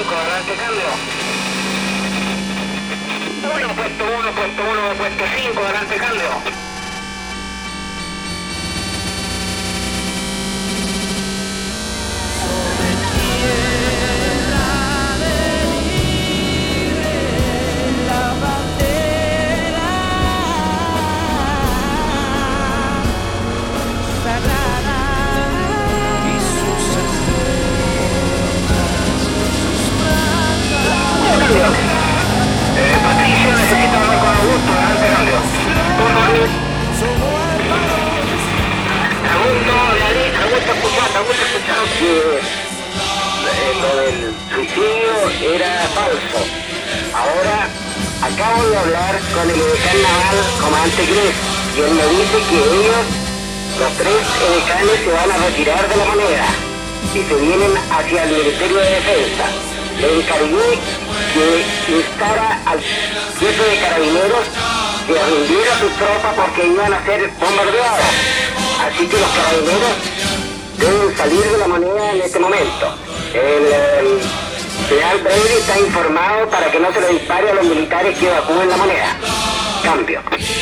5, adelante, cambio. Bueno, puesto 1, puesto 5, adelante, cambio. Patricio, necesito hablar con Augusto, adelante, cambio. Augusto, escuchando que lo del suicidio era falso. Ahora acabo de hablar con el edecán naval, comandante Gres, y él me dice que ellos, los 3 edecanes, se van a retirar de la moneda y se vienen hacia el Ministerio de Defensa. Le encargué que instara al jefe de carabineros que rindiera sus tropas porque iban a ser bombardeados. Así que los carabineros deben salir de la moneda en este momento. El general Brady está informado para que no se le dispare a los militares que evacúen la moneda. Cambio.